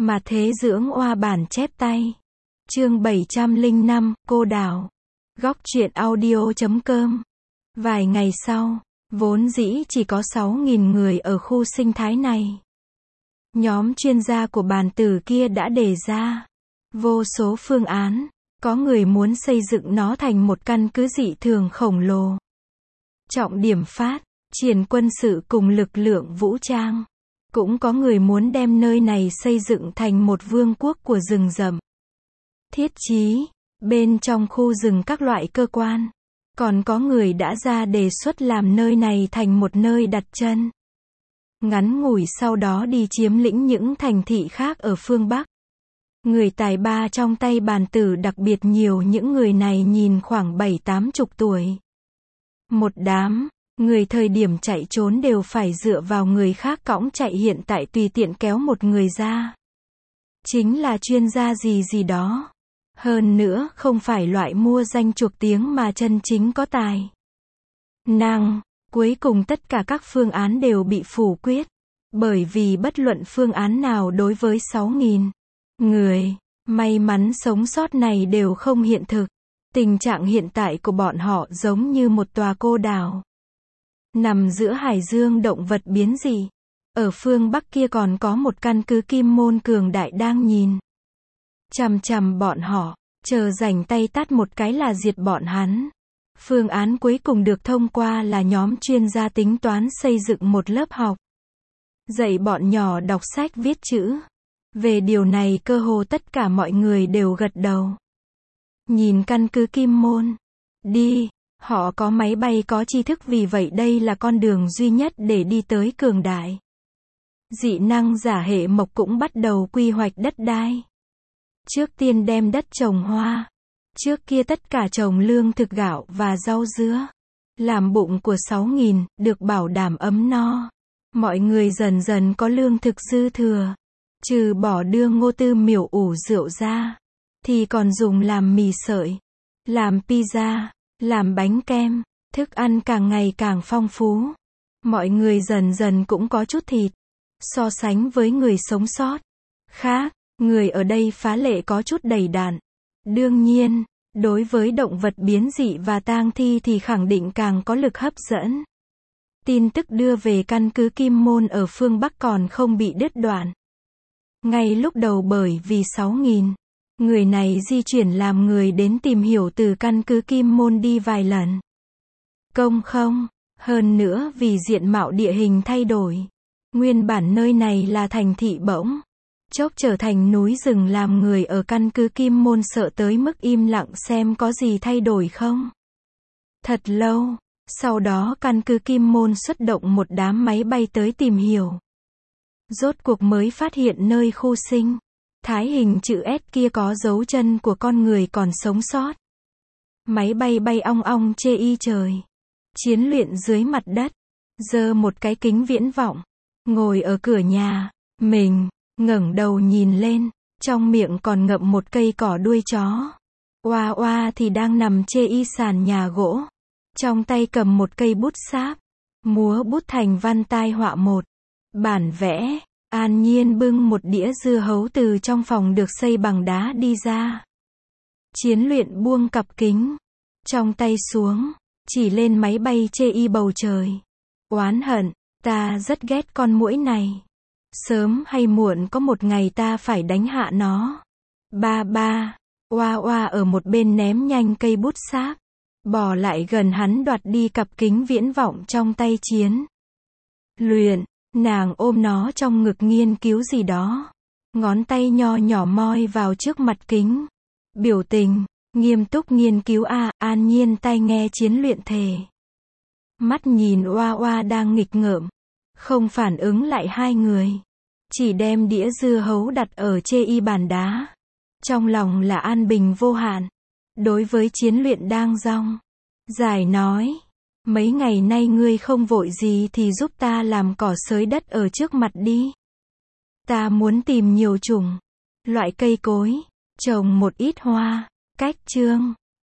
Mà thế dưỡng oa bản chép tay. Chương 705, cô đào. Góc truyện audio.com. Vài ngày sau, vốn dĩ chỉ có 6.000 người ở khu sinh thái này. Nhóm chuyên gia của bàn tử kia đã đề ra vô số phương án, có người muốn xây dựng nó thành một căn cứ dị thường khổng lồ. Trọng điểm phát triển quân sự cùng lực lượng vũ trang. Cũng có người muốn đem nơi này xây dựng thành một vương quốc của rừng rậm. Thiết chí, bên trong khu rừng các loại cơ quan. Còn có người đã ra đề xuất làm nơi này thành một nơi đặt chân. Ngắn ngủi sau đó đi chiếm lĩnh những thành thị khác ở phương Bắc. Người tài ba trong tay bàn tử đặc biệt nhiều, những người này nhìn khoảng 7-80 tuổi. Một đám người thời điểm chạy trốn đều phải dựa vào người khác cõng chạy, hiện tại tùy tiện kéo một người ra. Chính là chuyên gia gì gì đó. Hơn nữa không phải loại mua danh chuộc tiếng mà chân chính có tài năng. Cuối cùng tất cả các phương án đều bị phủ quyết. Bởi vì bất luận phương án nào đối với 6.000 người may mắn sống sót này đều không hiện thực. Tình trạng hiện tại của bọn họ giống như một tòa cô đảo nằm giữa hải dương động vật biến dị. Ở phương Bắc kia còn có một căn cứ kim môn cường đại đang nhìn chằm chằm bọn họ, chờ rảnh tay tát một cái là diệt bọn hắn. Phương án cuối cùng được thông qua là nhóm chuyên gia tính toán xây dựng một lớp học, dạy bọn nhỏ đọc sách viết chữ. Về điều này cơ hồ tất cả mọi người đều gật đầu. Nhìn căn cứ kim môn đi, họ có máy bay có tri thức, vì vậy đây là con đường duy nhất để đi tới cường đại. Dị năng giả hệ mộc cũng bắt đầu quy hoạch đất đai. Trước tiên đem đất trồng hoa. Trước kia tất cả trồng lương thực gạo và rau dứa. Làm bụng của 6.000, được bảo đảm ấm no. Mọi người dần dần có lương thực dư thừa. Trừ bỏ đưa ngô tư miểu ủ rượu ra, thì còn dùng làm mì sợi, làm pizza, làm bánh kem. Thức ăn càng ngày càng phong phú. Mọi người dần dần cũng có chút thịt. So sánh với người sống sót khác, người ở đây phá lệ có chút đầy đặn. Đương nhiên, đối với động vật biến dị và tang thi thì khẳng định càng có lực hấp dẫn. Tin tức đưa về căn cứ Kim Môn ở phương Bắc còn không bị đứt đoạn. Ngay lúc đầu bởi vì 6.000 người này di chuyển làm người đến tìm hiểu từ căn cứ Kim Môn đi vài lần. Công không, hơn nữa vì diện mạo địa hình thay đổi. Nguyên bản nơi này là thành thị bỗng chốc trở thành núi rừng, làm người ở căn cứ Kim Môn sợ tới mức im lặng xem có gì thay đổi không. Thật lâu, sau đó căn cứ Kim Môn xuất động một đám máy bay tới tìm hiểu. Rốt cuộc mới phát hiện nơi khu sinh thái hình chữ S kia có dấu chân của con người còn sống sót. Máy bay bay ong ong chê y trời. Chiến luyện dưới mặt đất, giơ một cái kính viễn vọng, ngồi ở cửa nhà mình, ngẩng đầu nhìn lên, trong miệng còn ngậm một cây cỏ đuôi chó. Oa oa thì đang nằm chê y sàn nhà gỗ, trong tay cầm một cây bút sáp, múa bút thành văn tai họa một bản vẽ. An Nhiên bưng một đĩa dưa hấu từ trong phòng được xây bằng đá đi ra. Chiến luyện buông cặp kính trong tay xuống, chỉ lên máy bay chê y bầu trời. Oán hận, ta rất ghét con muỗi này. Sớm hay muộn có một ngày ta phải đánh hạ nó. Ba ba, oa oa ở một bên ném nhanh cây bút sáp, bò lại gần hắn đoạt đi cặp kính viễn vọng trong tay Chiến luyện. Nàng ôm nó trong ngực nghiên cứu gì đó. Ngón tay nho nhỏ moi vào trước mặt kính. Biểu tình nghiêm túc nghiên cứu. An Nhiên tai nghe Chiến luyện thề. Mắt nhìn oa oa đang nghịch ngợm, không phản ứng lại hai người. Chỉ đem đĩa dưa hấu đặt ở chê y bàn đá. Trong lòng là an bình vô hạn. Đối với Chiến luyện đang rong dài nói. Mấy ngày nay ngươi không vội gì thì giúp ta làm cỏ xới đất ở trước mặt đi. Ta muốn tìm nhiều chủng loại cây cối, trồng một ít hoa. Cách chương